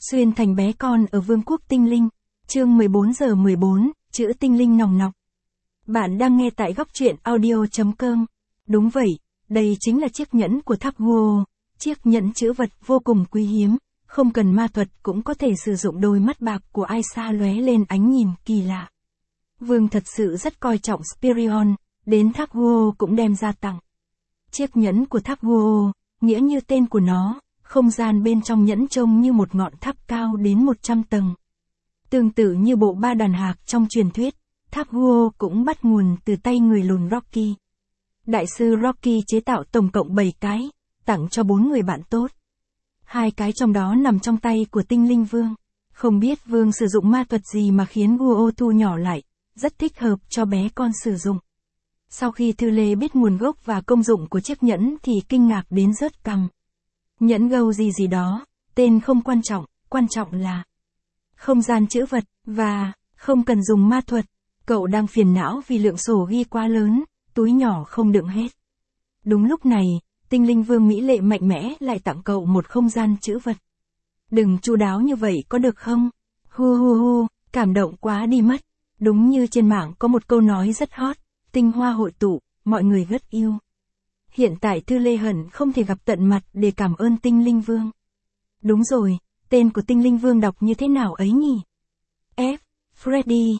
Xuyên thành bé con ở Vương quốc Tinh Linh. Chương 14 giờ 14, chữ tinh linh nòng nọc. Bạn đang nghe tại góc truyện audio.com. Đúng vậy, đây chính là chiếc nhẫn của tháp Guo, chiếc nhẫn chữ vật vô cùng quý hiếm, không cần ma thuật cũng có thể sử dụng. Đôi mắt bạc của Aixa lóe lên ánh nhìn kỳ lạ. Vương thật sự rất coi trọng Spirion, đến tháp Guo cũng đem ra tặng. Chiếc nhẫn của tháp Guo, nghĩa như tên của nó, không gian bên trong nhẫn trông như một ngọn tháp cao đến 100 tầng. Tương tự như bộ ba đàn hạc trong truyền thuyết, tháp Guo cũng bắt nguồn từ tay người lùn Rocky. Đại sư Rocky chế tạo tổng cộng 7 cái, tặng cho 4 người bạn tốt. 2 cái trong đó nằm trong tay của tinh linh vương. Không biết vương sử dụng ma thuật gì mà khiến Guo thu nhỏ lại, rất thích hợp cho bé con sử dụng. Sau khi Thư Lê biết nguồn gốc và công dụng của chiếc nhẫn thì kinh ngạc đến rớt cằm. Nhẫn gâu gì đó, tên không quan trọng là không gian chữ vật, và không cần dùng ma thuật. Cậu đang phiền não vì lượng sổ ghi quá lớn, túi nhỏ không đựng hết. Đúng lúc này, tinh linh vương mỹ lệ mạnh mẽ lại tặng cậu một không gian chữ vật. Đừng chu đáo như vậy có được không? Hu, cảm động quá đi mất. Đúng như trên mạng có một câu nói rất hot, tinh hoa hội tụ, mọi người rất yêu. Hiện tại Thư Lê hận không thể gặp tận mặt để cảm ơn tinh linh vương. Đúng rồi, tên của tinh linh vương đọc như thế nào ấy nhỉ? Freddy,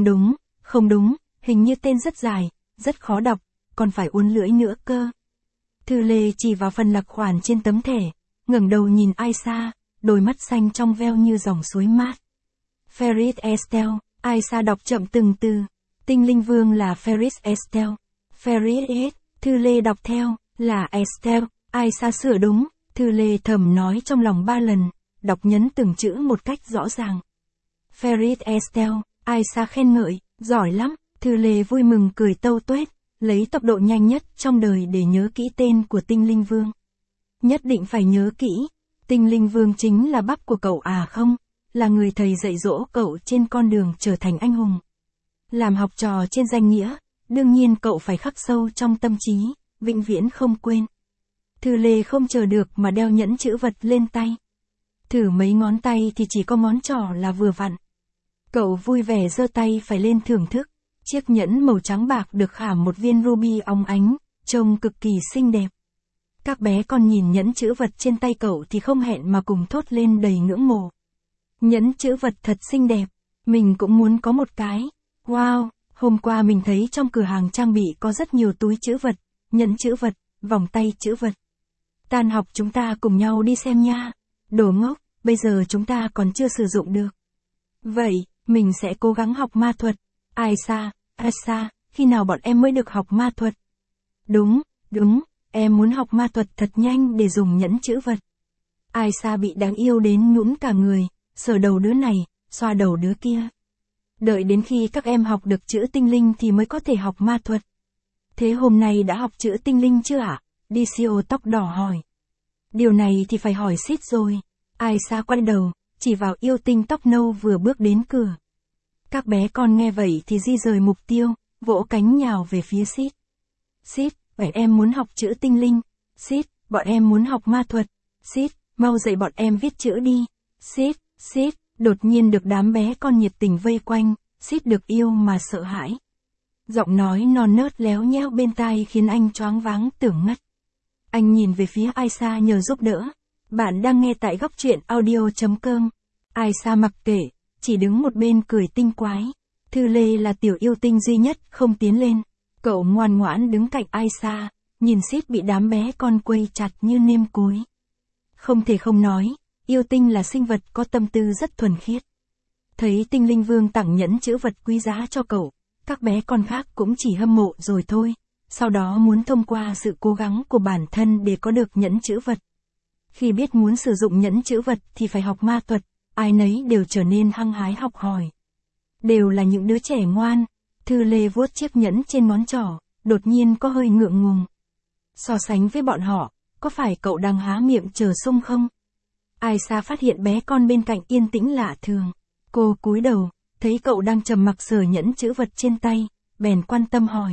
không đúng, hình như tên rất dài, rất khó đọc, còn phải uốn lưỡi nữa cơ. Thư Lê chỉ vào phần lặc khoản trên tấm thẻ, ngẩng đầu nhìn Aixa, đôi mắt xanh trong veo như dòng suối mát. Ferris Estelle, Aixa đọc chậm từng từ. Tinh linh vương là Ferris Estelle. Ferris, Thư Lê đọc theo, là Estelle. Aixa sửa đúng, Thư Lê thầm nói trong lòng 3 lần, đọc nhấn từng chữ một cách rõ ràng. Ferris Estelle, Aixa khen ngợi, giỏi lắm. Thư Lê vui mừng cười tâu tuét, lấy tốc độ nhanh nhất trong đời để nhớ kỹ tên của tinh linh vương. Nhất định phải nhớ kỹ, tinh linh vương chính là bắp của cậu à không? Là người thầy dạy dỗ cậu trên con đường trở thành anh hùng. Làm học trò trên danh nghĩa, đương nhiên cậu phải khắc sâu trong tâm trí, vĩnh viễn không quên. Thư Lê không chờ được mà đeo nhẫn chữ vật lên tay. Thử mấy ngón tay thì chỉ có ngón trỏ là vừa vặn. Cậu vui vẻ giơ tay phải lên thưởng thức. Chiếc nhẫn màu trắng bạc được khảm một viên ruby óng ánh, trông cực kỳ xinh đẹp. Các bé con nhìn nhẫn chữ vật trên tay cậu thì không hẹn mà cùng thốt lên đầy ngưỡng mộ. Nhẫn chữ vật thật xinh đẹp, mình cũng muốn có một cái. Wow, hôm qua mình thấy trong cửa hàng trang bị có rất nhiều túi chữ vật, nhẫn chữ vật, vòng tay chữ vật. Tan học chúng ta cùng nhau đi xem nha. Đồ ngốc, bây giờ chúng ta còn chưa sử dụng được. Vậy, mình sẽ cố gắng học ma thuật. Aixa, khi nào bọn em mới được học ma thuật? Đúng, em muốn học ma thuật thật nhanh để dùng nhẫn chữ vật. Aixa bị đáng yêu đến nhũn cả người, sờ đầu đứa này, xoa đầu đứa kia. Đợi đến khi các em học được chữ tinh linh thì mới có thể học ma thuật. Thế hôm nay đã học chữ tinh linh chưa ạ? Dicio tóc đỏ hỏi. Điều này thì phải hỏi Sid rồi. Aixa quay đầu, chỉ vào yêu tinh tóc nâu vừa bước đến cửa. Các bé con nghe vậy thì di rời mục tiêu, vỗ cánh nhào về phía Sid. Sid, bọn em muốn học chữ tinh linh. Sid, bọn em muốn học ma thuật. Sid, mau dạy bọn em viết chữ đi. Sid, đột nhiên được đám bé con nhiệt tình vây quanh, Sid được yêu mà sợ hãi. Giọng nói non nớt léo nheo bên tai khiến anh choáng váng tưởng ngất. Anh nhìn về phía Aixa nhờ giúp đỡ. Bạn đang nghe tại góc truyện audio.com. Aixa mặc kệ, chỉ đứng một bên cười tinh quái. Thư Lê là tiểu yêu tinh duy nhất không tiến lên. Cậu ngoan ngoãn đứng cạnh Aixa, nhìn Sid bị đám bé con quây chặt như nêm cối. Không thể không nói, yêu tinh là sinh vật có tâm tư rất thuần khiết. Thấy tinh linh vương tặng nhẫn chữ vật quý giá cho cậu, các bé con khác cũng chỉ hâm mộ rồi thôi. Sau đó muốn thông qua sự cố gắng của bản thân để có được nhẫn chữ vật. Khi biết muốn sử dụng nhẫn chữ vật thì phải học ma thuật, ai nấy đều trở nên hăng hái học hỏi. Đều là những đứa trẻ ngoan. Thư Lê vuốt chiếc nhẫn trên ngón trỏ, đột nhiên có hơi ngượng ngùng. So sánh với bọn họ, có phải cậu đang há miệng chờ sung không? Aixa phát hiện bé con bên cạnh yên tĩnh lạ thường. Cô cúi đầu, thấy cậu đang trầm mặc sờ nhẫn chữ vật trên tay, bèn quan tâm hỏi.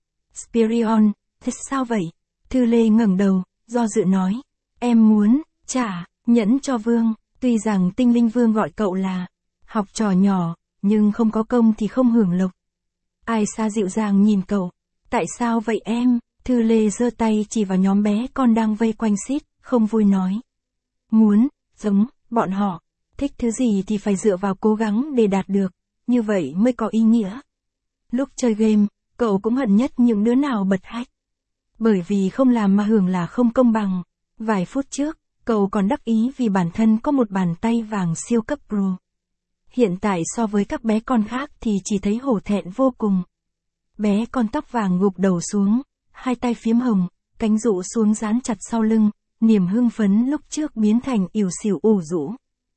Spirion, thế sao vậy? Thư Lê ngẩng đầu, do dự nói. Em muốn trả nhẫn cho vương. Tuy rằng Tinh Linh Vương gọi cậu là học trò nhỏ, nhưng không có công thì không hưởng lộc. Aisa dịu dàng nhìn cậu. Tại sao vậy em? Thư Lê giơ tay chỉ vào nhóm bé con đang vây quanh Sid, không vui nói. Muốn, giống, bọn họ, thích thứ gì thì phải dựa vào cố gắng để đạt được, như vậy mới có ý nghĩa. Lúc chơi game, cậu cũng hận nhất những đứa nào bật hack. Bởi vì không làm mà hưởng là không công bằng. Vài phút trước, cậu còn đắc ý vì bản thân có một bàn tay vàng siêu cấp pro. Hiện tại so với các bé con khác thì chỉ thấy hổ thẹn vô cùng. Bé con tóc vàng gục đầu xuống, hai tay phím hồng, cánh rụ xuống dán chặt sau lưng, niềm hưng phấn lúc trước biến thành ỉu xìu ủ rũ.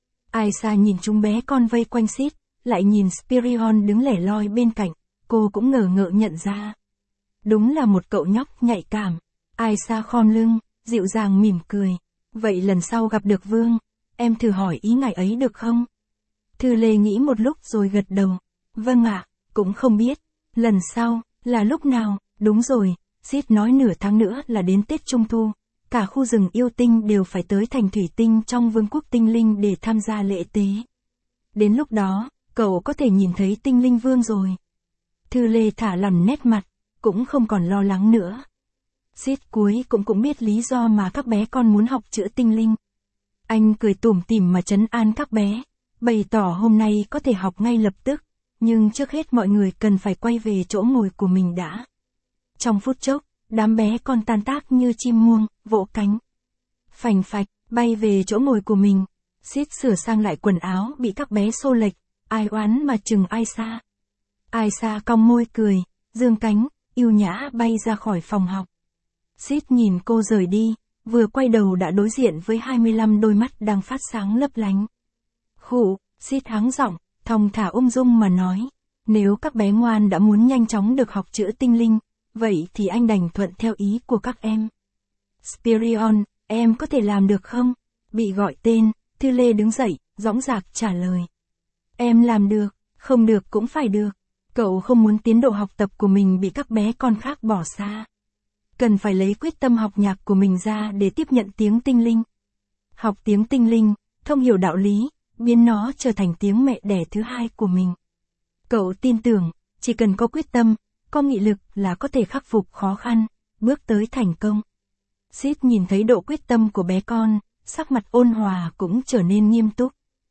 Aisa nhìn chúng bé con vây quanh Sid, lại nhìn Spirion đứng lẻ loi bên cạnh, cô cũng ngờ ngợ nhận ra. Đúng là một cậu nhóc nhạy cảm. Aisa khom lưng, dịu dàng mỉm cười. Vậy lần sau gặp được Vương, em thử hỏi ý ngài ấy được không? Thư Lê nghĩ một lúc rồi gật đầu. Vâng ạ, cũng không biết. Lần sau, là lúc nào? Đúng rồi, Sid nói nửa tháng nữa là đến Tết Trung Thu. Cả khu rừng yêu tinh đều phải tới thành thủy tinh trong vương quốc tinh linh để tham gia lễ tế. Đến lúc đó, cậu có thể nhìn thấy Tinh Linh Vương rồi. Thư Lê thả lỏng nét mặt, cũng không còn lo lắng nữa. Sid cuối cũng biết lý do mà các bé con muốn học chữa tinh linh. Anh cười tủm tỉm mà trấn an các bé, bày tỏ hôm nay có thể học ngay lập tức, nhưng trước hết mọi người cần phải quay về chỗ ngồi của mình đã. Trong phút chốc, đám bé con tan tác như chim muông, vỗ cánh. Phành phạch, bay về chỗ ngồi của mình. Sid sửa sang lại quần áo bị các bé xô lệch, ai oán mà chừng Aisa. Aisa cong môi cười, dương cánh, yêu nhã bay ra khỏi phòng học. Sid nhìn cô rời đi, vừa quay đầu đã đối diện với 25 đôi mắt đang phát sáng lấp lánh. Khụ, Sid hắng giọng, thong thả ung dung mà nói. Nếu các bé ngoan đã muốn nhanh chóng được học chữa tinh linh, vậy thì anh đành thuận theo ý của các em. Spirion, em có thể làm được không? Bị gọi tên, Thư Lê đứng dậy, dõng dạc trả lời. Em làm được, không được cũng phải được. Cậu không muốn tiến độ học tập của mình bị các bé con khác bỏ xa. Cần phải lấy quyết tâm học nhạc của mình ra để tiếp nhận tiếng tinh linh. Học tiếng tinh linh, thông hiểu đạo lý, biến nó trở thành tiếng mẹ đẻ thứ hai của mình. Cậu tin tưởng, chỉ cần có quyết tâm, có nghị lực là có thể khắc phục khó khăn, bước tới thành công. Sid nhìn thấy độ quyết tâm của bé con, sắc mặt ôn hòa cũng trở nên nghiêm túc.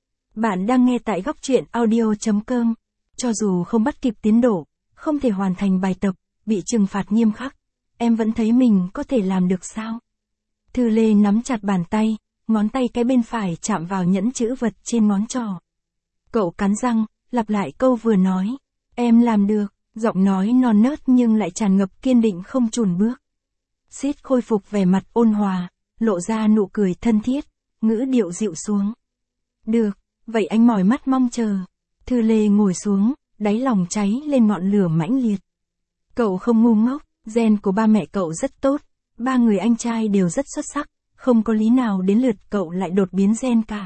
Bạn đang nghe tại góc truyện audio.com. Cho dù không bắt kịp tiến độ, không thể hoàn thành bài tập, bị trừng phạt nghiêm khắc, em vẫn thấy mình có thể làm được sao? Thư Lê nắm chặt bàn tay, ngón tay cái bên phải chạm vào nhẫn chữ vật trên ngón trỏ. Cậu cắn răng, lặp lại câu vừa nói. Em làm được, giọng nói non nớt nhưng lại tràn ngập kiên định không chùn bước. Sid khôi phục vẻ mặt ôn hòa, lộ ra nụ cười thân thiết, ngữ điệu dịu xuống. Được, vậy anh mỏi mắt mong chờ. Thư Lê ngồi xuống, đáy lòng cháy lên ngọn lửa mãnh liệt. Cậu không ngu ngốc, gen của ba mẹ cậu rất tốt, ba người anh trai đều rất xuất sắc, không có lý nào đến lượt cậu lại đột biến gen cả.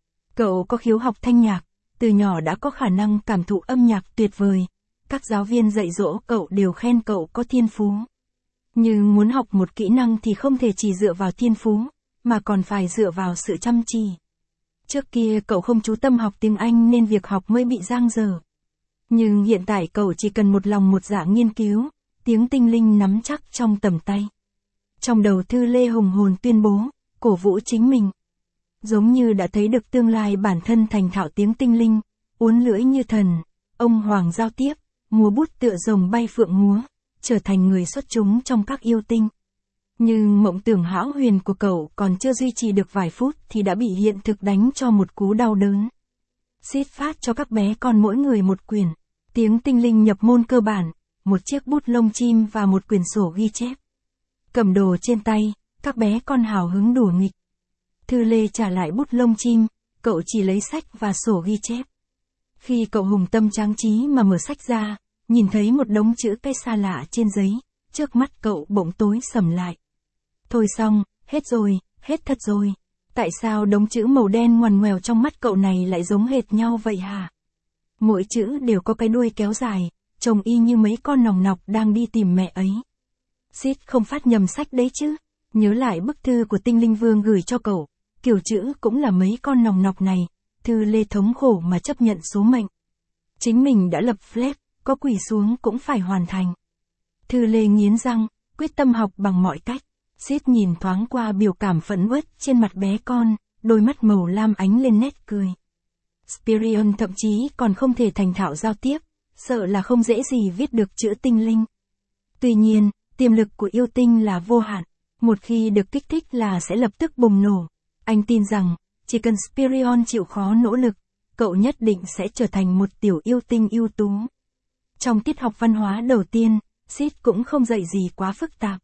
Cậu có khiếu học thanh nhạc, từ nhỏ đã có khả năng cảm thụ âm nhạc tuyệt vời, các giáo viên dạy dỗ cậu đều khen cậu có thiên phú. Nhưng muốn học một kỹ năng thì không thể chỉ dựa vào thiên phú, mà còn phải dựa vào sự chăm chỉ. Trước kia cậu không chú tâm học tiếng Anh nên việc học mới bị dang dở. Nhưng hiện tại cậu chỉ cần một lòng một dạ nghiên cứu, tiếng tinh linh nắm chắc trong tầm tay. Trong đầu Thư Lê hùng hồn tuyên bố, cổ vũ chính mình. Giống như đã thấy được tương lai bản thân thành thạo tiếng tinh linh, uốn lưỡi như thần, ông hoàng giao tiếp, múa bút tựa rồng bay phượng múa, trở thành người xuất chúng trong các yêu tinh. Nhưng mộng tưởng hão huyền của cậu còn chưa duy trì được vài phút thì đã bị hiện thực đánh cho một cú đau đớn. Sid phát cho các bé con mỗi người một quyển, tiếng tinh linh nhập môn cơ bản, một chiếc bút lông chim và một quyển sổ ghi chép. Cầm đồ trên tay, các bé con hào hứng đùa nghịch. Thư Lê trả lại bút lông chim, cậu chỉ lấy sách và sổ ghi chép. Khi cậu hùng tâm tráng trí mà mở sách ra, nhìn thấy một đống chữ cái xa lạ trên giấy, trước mắt cậu bỗng tối sầm lại. Thôi xong, hết rồi, hết thật rồi. Tại sao đống chữ màu đen ngoằn ngoèo trong mắt cậu này lại giống hệt nhau vậy hả? Mỗi chữ đều có cái đuôi kéo dài, trông y như mấy con nòng nọc đang đi tìm mẹ ấy. Sid không phát nhầm sách đấy chứ? Nhớ lại bức thư của Tinh Linh Vương gửi cho cậu, kiểu chữ cũng là mấy con nòng nọc này, Thư Lê thống khổ mà chấp nhận số mệnh. Chính mình đã lập phép, có quỳ xuống cũng phải hoàn thành. Thư Lê nghiến răng, quyết tâm học bằng mọi cách. Sid nhìn thoáng qua biểu cảm phẫn uất trên mặt bé con, đôi mắt màu lam ánh lên nét cười. Spirion thậm chí còn không thể thành thạo giao tiếp, sợ là không dễ gì viết được chữ tinh linh. Tuy nhiên, tiềm lực của yêu tinh là vô hạn, một khi được kích thích là sẽ lập tức bùng nổ. Anh tin rằng, chỉ cần Spirion chịu khó nỗ lực, cậu nhất định sẽ trở thành một tiểu yêu tinh ưu tú. Trong tiết học văn hóa đầu tiên, Sid cũng không dạy gì quá phức tạp.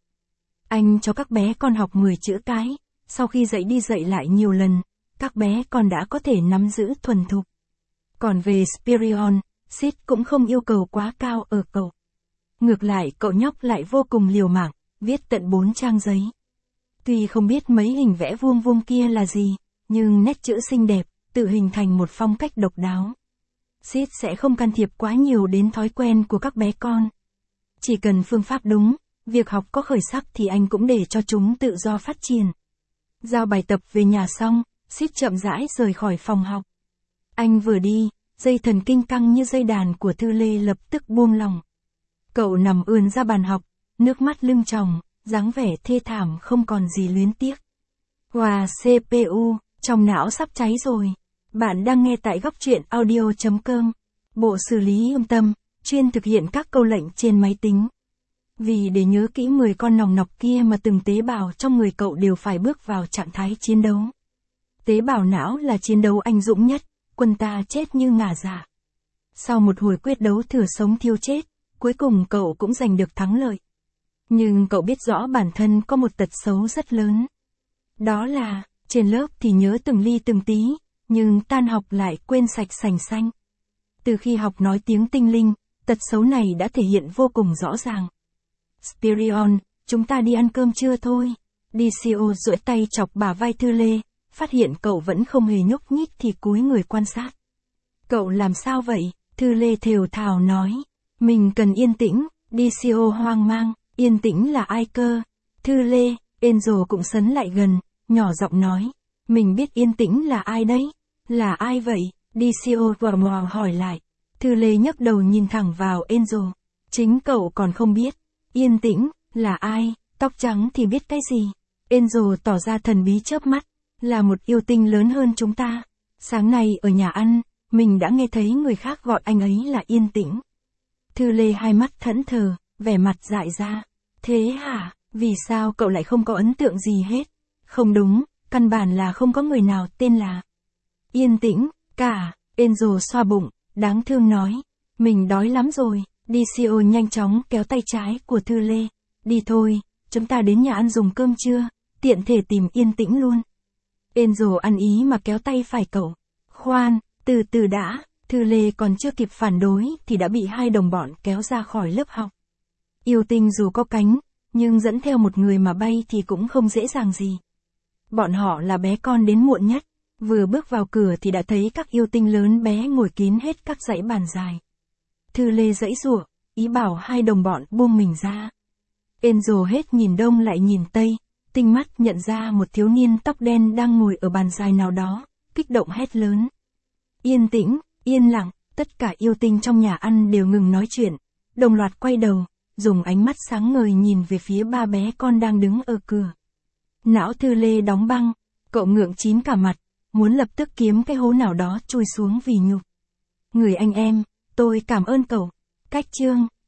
Anh cho các bé con học 10 chữ cái, sau khi dạy đi dạy lại nhiều lần, các bé con đã có thể nắm giữ thuần thục. Còn về Spirion, Sid cũng không yêu cầu quá cao ở cậu. Ngược lại cậu nhóc lại vô cùng liều mạng, viết tận 4 trang giấy. Tuy không biết mấy hình vẽ vuông vuông kia là gì, nhưng nét chữ xinh đẹp, tự hình thành một phong cách độc đáo. Sid sẽ không can thiệp quá nhiều đến thói quen của các bé con. Chỉ cần phương pháp đúng, việc học có khởi sắc thì anh cũng để cho chúng tự do phát triển. Giao bài tập về nhà xong, Sid chậm rãi rời khỏi phòng học. Anh vừa đi, dây thần kinh căng như dây đàn của Thư Lê lập tức buông lỏng. Cậu nằm ườn ra bàn học, nước mắt lưng tròng, dáng vẻ thê thảm không còn gì luyến tiếc. Hòa CPU, trong não sắp cháy rồi. Bạn đang nghe tại góc truyện audio.com. Bộ xử lý âm tâm, chuyên thực hiện các câu lệnh trên máy tính. Vì để nhớ kỹ 10 con nòng nọc kia mà từng tế bào trong người cậu đều phải bước vào trạng thái chiến đấu. Tế bào não là chiến đấu anh dũng nhất, quân ta chết như ngả dạ. Sau một hồi quyết đấu thừa sống thiêu chết, cuối cùng cậu cũng giành được thắng lợi. Nhưng cậu biết rõ bản thân có một tật xấu rất lớn. Đó là, trên lớp thì nhớ từng ly từng tí, nhưng tan học lại quên sạch sành xanh. Từ khi học nói tiếng tinh linh, tật xấu này đã thể hiện vô cùng rõ ràng. Spirion, chúng ta đi ăn cơm trưa thôi. DCO duỗi tay chọc bả vai Thư Lê, phát hiện cậu vẫn không hề nhúc nhích thì cúi người quan sát. Cậu làm sao vậy? Thư Lê thều thào nói. Mình cần yên tĩnh. DCO hoang mang, yên tĩnh là ai cơ? Thư Lê, Angel cũng sấn lại gần, nhỏ giọng nói. Mình biết yên tĩnh là ai đấy? Là ai vậy? DCO vò mò hỏi lại. Thư Lê nhấc đầu nhìn thẳng vào Angel. Chính cậu còn không biết. Yên tĩnh, là ai? Tóc trắng thì biết cái gì? Angel tỏ ra thần bí chớp mắt. Là một yêu tinh lớn hơn chúng ta. Sáng nay ở nhà ăn, mình đã nghe thấy người khác gọi anh ấy là yên tĩnh. Thư Lê hai mắt thẫn thờ, vẻ mặt dại ra. Thế hả? Vì sao cậu lại không có ấn tượng gì hết? Không đúng, căn bản là không có người nào tên là Yên tĩnh, cả. Angel xoa bụng, đáng thương nói. Mình đói lắm rồi. DCO nhanh chóng kéo tay trái của Thư Lê. Đi thôi, chúng ta đến nhà ăn dùng cơm trưa, tiện thể tìm yên tĩnh luôn. Angel ăn ý mà kéo tay phải cậu. Khoan, từ từ đã. Thư Lê còn chưa kịp phản đối thì đã bị hai đồng bọn kéo ra khỏi lớp học. Yêu tinh dù có cánh, nhưng dẫn theo một người mà bay thì cũng không dễ dàng gì. Bọn họ là bé con đến muộn nhất, vừa bước vào cửa thì đã thấy các yêu tinh lớn bé ngồi kín hết các dãy bàn dài. Thư Lê giãy giụa, ý bảo hai đồng bọn buông mình ra. Angel hết nhìn đông lại nhìn tây, tinh mắt nhận ra một thiếu niên tóc đen đang ngồi ở bàn dài nào đó, kích động hét lớn. Yên tĩnh, yên lặng, tất cả yêu tinh trong nhà ăn đều ngừng nói chuyện, đồng loạt quay đầu, dùng ánh mắt sáng ngời nhìn về phía ba bé con đang đứng ở cửa. Não Thư Lê đóng băng, cậu ngượng chín cả mặt, muốn lập tức kiếm cái hố nào đó chui xuống vì nhục. Người anh em, tôi cảm ơn cậu. Cách chương